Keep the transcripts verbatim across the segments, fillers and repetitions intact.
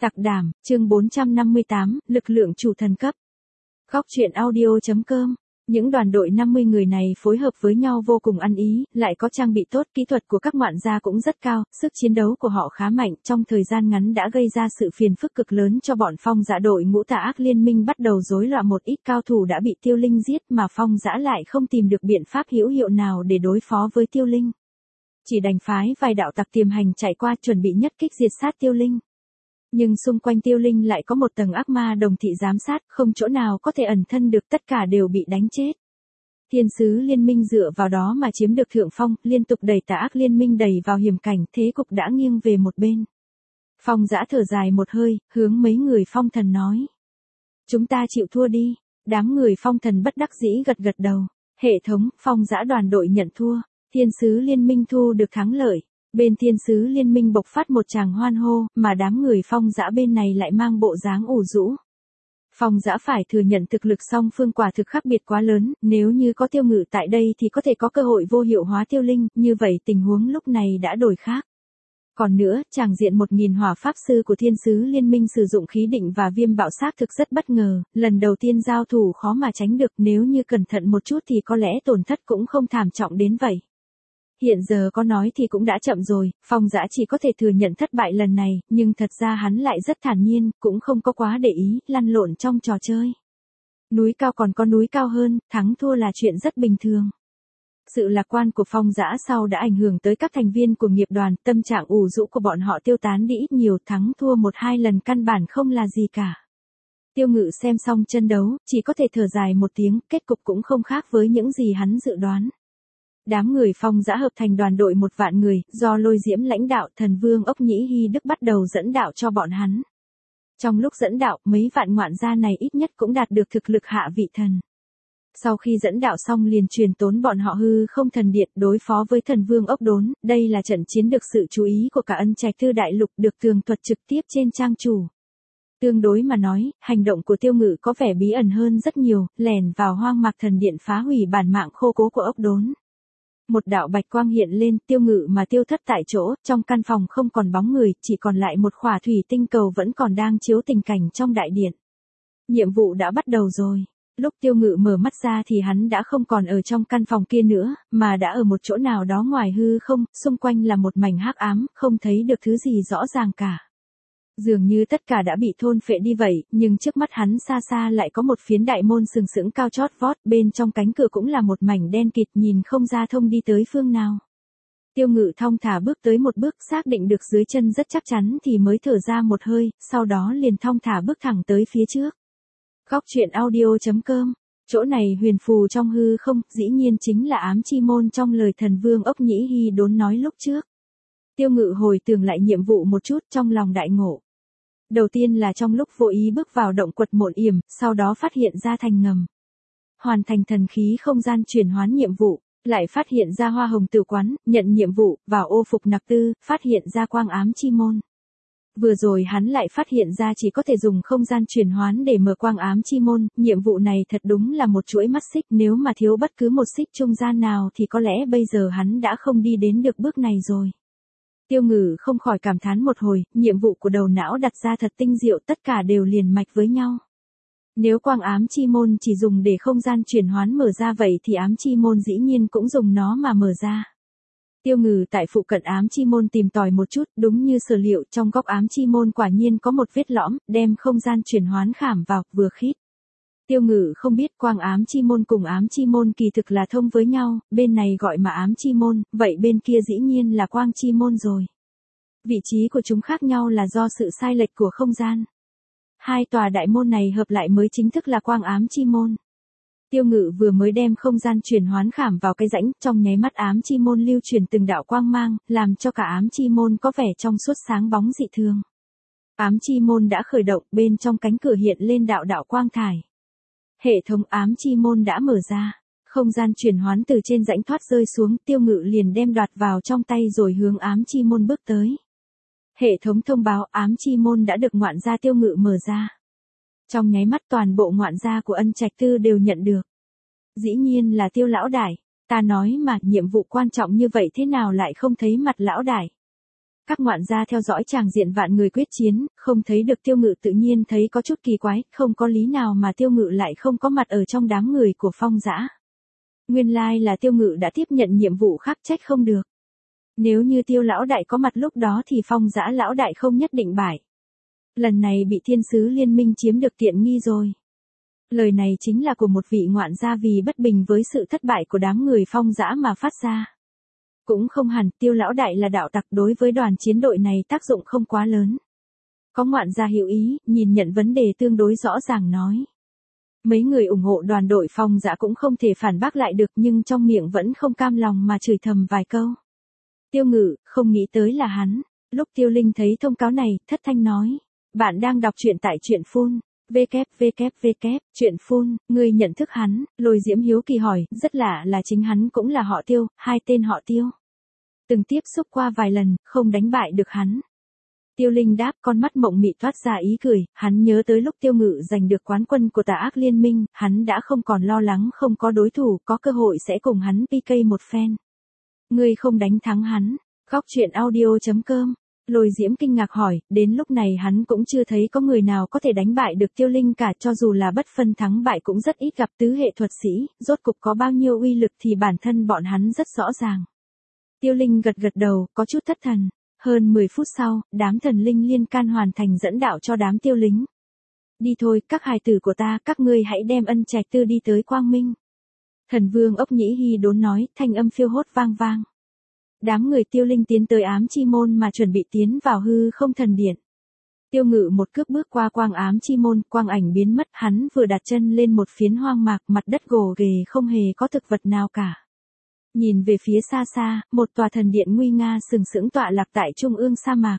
Tạc đảm, chương bốn trăm năm mươi tám, lực lượng chủ thần cấp. Góc truyện audio chấm com. Những đoàn đội năm mươi người này phối hợp với nhau vô cùng ăn ý, lại có trang bị tốt, kỹ thuật của các ngoạn gia cũng rất cao, sức chiến đấu của họ khá mạnh, trong thời gian ngắn đã gây ra sự phiền phức cực lớn cho bọn Phong Dã đội ngũ tà ác liên minh bắt đầu rối loạn, một ít cao thủ đã bị Tiêu Linh giết mà Phong Dã lại không tìm được biện pháp hữu hiệu nào để đối phó với Tiêu Linh. Chỉ đành phái vài đạo tặc tiềm hành chạy qua chuẩn bị nhất kích diệt sát Tiêu Linh. Nhưng xung quanh Tiêu Linh lại có một tầng ác ma đồng thị giám sát, không chỗ nào có thể ẩn thân được, tất cả đều bị đánh chết. Thiên sứ liên minh dựa vào đó mà chiếm được thượng phong, liên tục đẩy tà ác liên minh đẩy vào hiểm cảnh, thế cục đã nghiêng về một bên. Phong Dã thở dài một hơi, hướng mấy người phong thần nói. Chúng ta chịu thua đi. Đám người phong thần bất đắc dĩ gật gật đầu. Hệ thống, Phong Dã đoàn đội nhận thua. Thiên sứ liên minh thu được thắng lợi. Bên thiên sứ liên minh bộc phát một tràng hoan hô, mà đám người Phong Dã bên này lại mang bộ dáng ủ rũ. Phong Dã phải thừa nhận thực lực song phương quả thực khác biệt quá lớn, nếu như có Tiêu Ngự tại đây thì có thể có cơ hội vô hiệu hóa Tiêu Linh, như vậy tình huống lúc này đã đổi khác. Còn nữa, tràng diện một nghìn hỏa pháp sư của thiên sứ liên minh sử dụng khí định và viêm bạo xác thực rất bất ngờ, lần đầu tiên giao thủ khó mà tránh được, nếu như cẩn thận một chút thì có lẽ tổn thất cũng không thảm trọng đến vậy. Hiện giờ có nói thì cũng đã chậm rồi, Phong Dã chỉ có thể thừa nhận thất bại lần này, nhưng thật ra hắn lại rất thản nhiên, cũng không có quá để ý, lăn lộn trong trò chơi. Núi cao còn có núi cao hơn, thắng thua là chuyện rất bình thường. Sự lạc quan của Phong Dã sau đã ảnh hưởng tới các thành viên của nghiệp đoàn, tâm trạng ủ rũ của bọn họ tiêu tán đi ít nhiều, thắng thua một hai lần căn bản không là gì cả. Tiêu Ngự xem xong chân đấu, chỉ có thể thở dài một tiếng, kết cục cũng không khác với những gì hắn dự đoán. Đám người Phong Dã hợp thành đoàn đội một vạn người, do Lôi Diễm lãnh đạo, Thần Vương Ốc Nhĩ Hy Đức bắt đầu dẫn đạo cho bọn hắn. Trong lúc dẫn đạo, mấy vạn ngoạn gia này ít nhất cũng đạt được thực lực hạ vị thần. Sau khi dẫn đạo xong liền truyền tốn bọn họ hư không thần điện đối phó với Thần Vương Ốc Đốn, đây là trận chiến được sự chú ý của cả Ân Trạch Thư Đại Lục, được tường thuật trực tiếp trên trang chủ. Tương đối mà nói, hành động của Tiêu Ngự có vẻ bí ẩn hơn rất nhiều, lẻn vào hoang mạc thần điện phá hủy bản mạng khô cố của Ốc Đốn. Một đạo bạch quang hiện lên, Tiêu Ngự mà tiêu thất tại chỗ, trong căn phòng không còn bóng người, chỉ còn lại một khỏa thủy tinh cầu vẫn còn đang chiếu tình cảnh trong đại điện. Nhiệm vụ đã bắt đầu rồi. Lúc Tiêu Ngự mở mắt ra thì hắn đã không còn ở trong căn phòng kia nữa, mà đã ở một chỗ nào đó ngoài hư không, xung quanh là một mảnh hắc ám, không thấy được thứ gì rõ ràng cả. Dường như tất cả đã bị thôn phệ đi vậy, nhưng trước mắt hắn xa xa lại có một phiến đại môn sừng sững cao chót vót, bên trong cánh cửa cũng là một mảnh đen kịt, nhìn không ra thông đi tới phương nào. Tiêu Ngự thong thả bước tới một bước, xác định được dưới chân rất chắc chắn thì mới thở ra một hơi, sau đó liền thong thả bước thẳng tới phía trước. Góc truyện audio chấm com. Chỗ này huyền phù trong hư không, dĩ nhiên chính là ám chi môn trong lời Thần Vương Ốc Nhĩ Hy Đốn nói lúc trước. Tiêu Ngự hồi tưởng lại nhiệm vụ một chút, trong lòng đại ngộ. Đầu tiên là trong lúc vô ý bước vào động quật Mộn Yểm, sau đó phát hiện ra thành ngầm. Hoàn thành thần khí không gian chuyển hoán nhiệm vụ, lại phát hiện ra hoa hồng tử quán, nhận nhiệm vụ, vào ô phục nặc tư, phát hiện ra quang ám chi môn. Vừa rồi hắn lại phát hiện ra chỉ có thể dùng không gian chuyển hoán để mở quang ám chi môn, nhiệm vụ này thật đúng là một chuỗi mắt xích, nếu mà thiếu bất cứ một xích trung gian nào thì có lẽ bây giờ hắn đã không đi đến được bước này rồi. Tiêu Ngự không khỏi cảm thán một hồi, nhiệm vụ của đầu não đặt ra thật tinh diệu, tất cả đều liền mạch với nhau. Nếu quang ám chi môn chỉ dùng để không gian chuyển hoán mở ra vậy thì ám chi môn dĩ nhiên cũng dùng nó mà mở ra. Tiêu Ngự tại phụ cận ám chi môn tìm tòi một chút, đúng như sở liệu, trong góc ám chi môn quả nhiên có một vết lõm, đem không gian chuyển hoán khảm vào, vừa khít. Tiêu Ngự không biết quang ám chi môn cùng ám chi môn kỳ thực là thông với nhau, bên này gọi mà ám chi môn, vậy bên kia dĩ nhiên là quang chi môn rồi. Vị trí của chúng khác nhau là do sự sai lệch của không gian. Hai tòa đại môn này hợp lại mới chính thức là quang ám chi môn. Tiêu Ngự vừa mới đem không gian chuyển hoán khảm vào cái rãnh, trong nháy mắt ám chi môn lưu truyền từng đạo quang mang, làm cho cả ám chi môn có vẻ trong suốt sáng bóng dị thường. Ám chi môn đã khởi động, bên trong cánh cửa hiện lên đạo đạo quang thải. Hệ thống ám chi môn đã mở ra, không gian chuyển hoán từ trên rãnh thoát rơi xuống, Tiêu Ngự liền đem đoạt vào trong tay rồi hướng ám chi môn bước tới. Hệ thống thông báo ám chi môn đã được ngoạn gia Tiêu Ngự mở ra. Trong nháy mắt toàn bộ ngoạn gia của Ân Trạch Tư đều nhận được. Dĩ nhiên là Tiêu lão đại, ta nói mà nhiệm vụ quan trọng như vậy thế nào lại không thấy mặt lão đại. Các ngoạn gia theo dõi tràng diện vạn người quyết chiến, không thấy được Tiêu Ngự tự nhiên thấy có chút kỳ quái, không có lý nào mà Tiêu Ngự lại không có mặt ở trong đám người của Phong Dã. Nguyên lai là Tiêu Ngự đã tiếp nhận nhiệm vụ khác, trách không được. Nếu như Tiêu lão đại có mặt lúc đó thì Phong Dã lão đại không nhất định bại. Lần này bị thiên sứ liên minh chiếm được tiện nghi rồi. Lời này chính là của một vị ngoạn gia vì bất bình với sự thất bại của đám người Phong Dã mà phát ra. Cũng không hẳn, Tiêu lão đại là đạo tặc, đối với đoàn chiến đội này tác dụng không quá lớn. Có ngoạn gia hiểu ý, nhìn nhận vấn đề tương đối rõ ràng nói. Mấy người ủng hộ đoàn đội Phong Dã cũng không thể phản bác lại được, nhưng trong miệng vẫn không cam lòng mà chửi thầm vài câu. Tiêu Ngự, không nghĩ tới là hắn. Lúc Tiêu Linh thấy thông cáo này, thất thanh nói. Bạn đang đọc truyện tại truyện phun. www, truyện phun, ngươi nhận thức hắn, Lôi Diễm hiếu kỳ hỏi, rất lạ là chính hắn cũng là họ Tiêu, hai tên họ Tiêu. Từng tiếp xúc qua vài lần, không đánh bại được hắn. Tiêu Linh đáp, con mắt mộng mị thoát ra ý cười, hắn nhớ tới lúc Tiêu Ngự giành được quán quân của Tà Ác Liên Minh, hắn đã không còn lo lắng không có đối thủ, có cơ hội sẽ cùng hắn pê ca một phen. Ngươi không đánh thắng hắn. Góc truyện audio chấm com. Lôi Diễm kinh ngạc hỏi, đến lúc này hắn cũng chưa thấy có người nào có thể đánh bại được Tiêu Linh cả, cho dù là bất phân thắng bại cũng rất ít gặp tứ hệ thuật sĩ, rốt cục có bao nhiêu uy lực thì bản thân bọn hắn rất rõ ràng. Tiêu Linh gật gật đầu, có chút thất thần. Hơn mười phút sau, đám thần linh liên can hoàn thành dẫn đạo cho đám tiêu lính. Đi thôi, các hài tử của ta, các ngươi hãy đem ân trạch tư đi tới Quang Minh. Thần vương Ốc Nhĩ Hy đốn nói, thanh âm phiêu hốt vang vang. Đám người Tiêu Linh tiến tới ám chi môn mà chuẩn bị tiến vào hư không thần điện. Tiêu Ngự một cước bước qua quang ám chi môn, quang ảnh biến mất, hắn vừa đặt chân lên một phiến hoang mạc, mặt đất gồ ghề không hề có thực vật nào cả. Nhìn về phía xa xa, một tòa thần điện nguy nga sừng sững tọa lạc tại trung ương sa mạc.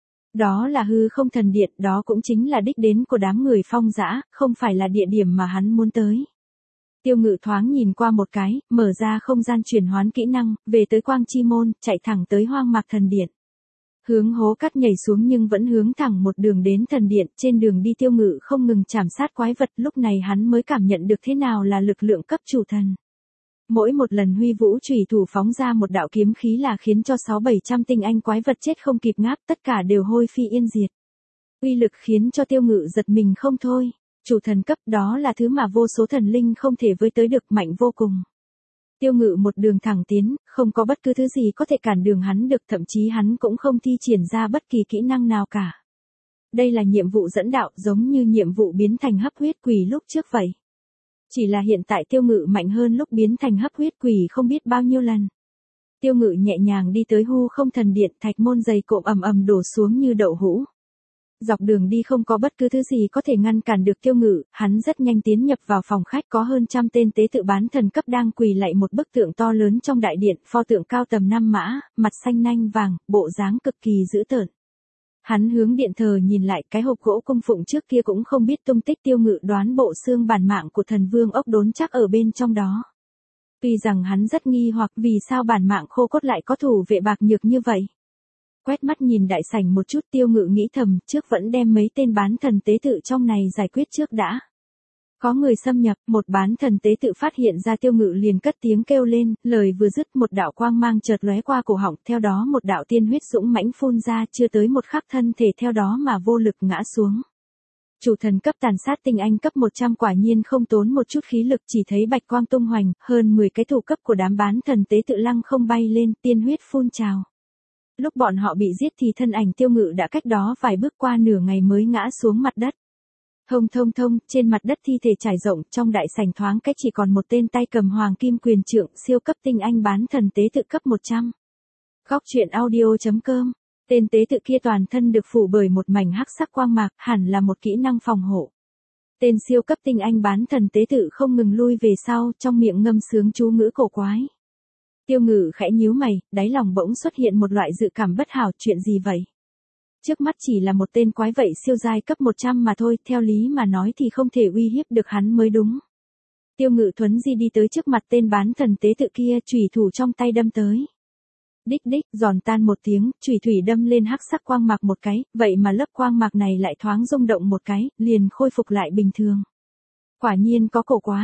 Đó là hư không thần điện, đó cũng chính là đích đến của đám người Phong Dã, không phải là địa điểm mà hắn muốn tới. Tiêu Ngự thoáng nhìn qua một cái, mở ra không gian chuyển hoán kỹ năng, về tới quang chi môn, chạy thẳng tới hoang mạc thần điện. Hướng hố cắt nhảy xuống nhưng vẫn hướng thẳng một đường đến thần điện, trên đường đi Tiêu Ngự không ngừng chảm sát quái vật, lúc này hắn mới cảm nhận được thế nào là lực lượng cấp chủ thần. Mỗi một lần huy vũ chủy thủ phóng ra một đạo kiếm khí là khiến cho sáu bảy trăm tinh anh quái vật chết không kịp ngáp, tất cả đều hôi phi yên diệt. Uy lực khiến cho Tiêu Ngự giật mình không thôi. Chủ thần cấp, đó là thứ mà vô số thần linh không thể với tới được, mạnh vô cùng. Tiêu Ngự một đường thẳng tiến, không có bất cứ thứ gì có thể cản đường hắn được, thậm chí hắn cũng không thi triển ra bất kỳ kỹ năng nào cả. Đây là nhiệm vụ dẫn đạo, giống như nhiệm vụ biến thành hấp huyết quỷ lúc trước vậy. Chỉ là hiện tại Tiêu Ngự mạnh hơn lúc biến thành hấp huyết quỷ không biết bao nhiêu lần. Tiêu Ngự nhẹ nhàng đi tới hư không thần điện, thạch môn dày cộm ầm ầm đổ xuống như đậu hũ. Dọc đường đi không có bất cứ thứ gì có thể ngăn cản được Tiêu Ngự, hắn rất nhanh tiến nhập vào phòng khách, có hơn trăm tên tế tự bán thần cấp đang quỳ lạy một bức tượng to lớn trong đại điện, pho tượng cao tầm năm mã, mặt xanh nanh vàng, bộ dáng cực kỳ dữ tợn. Hắn hướng điện thờ nhìn lại, cái hộp gỗ cung phụng trước kia cũng không biết tung tích. Tiêu Ngự đoán bộ xương bản mạng của thần vương Ốc Đốn chắc ở bên trong đó. Tuy rằng hắn rất nghi hoặc vì sao bản mạng khô cốt lại có thủ vệ bạc nhược như vậy. Quét mắt nhìn đại sảnh một chút, Tiêu Ngự nghĩ thầm, trước vẫn đem mấy tên bán thần tế tự trong này giải quyết trước đã. Có người xâm nhập, một bán thần tế tự phát hiện ra Tiêu Ngự liền cất tiếng kêu lên, lời vừa dứt một đạo quang mang chợt lóe qua cổ họng, theo đó một đạo tiên huyết dũng mãnh phun ra, chưa tới một khắc thân thể theo đó mà vô lực ngã xuống. Chủ thần cấp tàn sát tinh anh cấp một trăm quả nhiên không tốn một chút khí lực, chỉ thấy bạch quang tung hoành, hơn mười cái thủ cấp của đám bán thần tế tự lăng không bay lên, tiên huyết phun trào. Lúc bọn họ bị giết thì thân ảnh Tiêu Ngự đã cách đó vài bước qua nửa ngày mới ngã xuống mặt đất. Thông thông thông, trên mặt đất thi thể trải rộng, trong đại sảnh thoáng cách chỉ còn một tên tay cầm hoàng kim quyền trượng, siêu cấp tinh anh bán thần tế tự cấp một trăm. Góc truyện audio chấm com. Tên tế tự kia toàn thân được phủ bởi một mảnh hắc sắc quang mạc, hẳn là một kỹ năng phòng hộ. Tên siêu cấp tinh anh bán thần tế tự không ngừng lui về sau, trong miệng ngâm sướng chú ngữ cổ quái. Tiêu Ngự khẽ nhíu mày, đáy lòng bỗng xuất hiện một loại dự cảm bất hảo, chuyện gì vậy? Trước mắt chỉ là một tên quái vậy siêu giai cấp một trăm mà thôi, theo lý mà nói thì không thể uy hiếp được hắn mới đúng. Tiêu Ngự thuấn di đi tới trước mặt tên bán thần tế tự kia, chủy thủ trong tay đâm tới. Đích đích, giòn tan một tiếng, chủy thủy đâm lên hắc sắc quang mạc một cái, vậy mà lớp quang mạc này lại thoáng rung động một cái, liền khôi phục lại bình thường. Quả nhiên có cổ quái.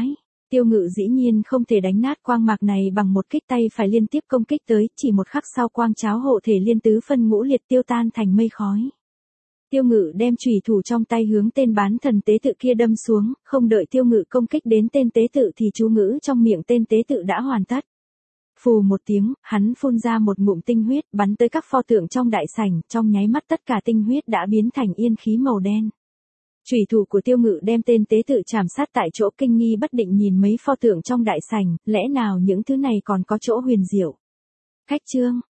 Tiêu Ngự dĩ nhiên không thể đánh nát quang mạc này bằng một kích tay phải liên tiếp công kích tới, chỉ một khắc sau quang cháo hộ thể liên tứ phân ngũ liệt tiêu tan thành mây khói. Tiêu Ngự đem chùy thủ trong tay hướng tên bán thần tế tự kia đâm xuống, không đợi Tiêu Ngự công kích đến tên tế tự thì chú ngữ trong miệng tên tế tự đã hoàn tất. Phù một tiếng, hắn phun ra một ngụm tinh huyết bắn tới các pho tượng trong đại sảnh, trong nháy mắt tất cả tinh huyết đã biến thành yên khí màu đen. Chủy thủ của Tiêu Ngự đem tên tế tự chạm sát tại chỗ, kinh nghi bất định nhìn mấy pho tượng trong đại sảnh, lẽ nào những thứ này còn có chỗ huyền diệu. Khách chương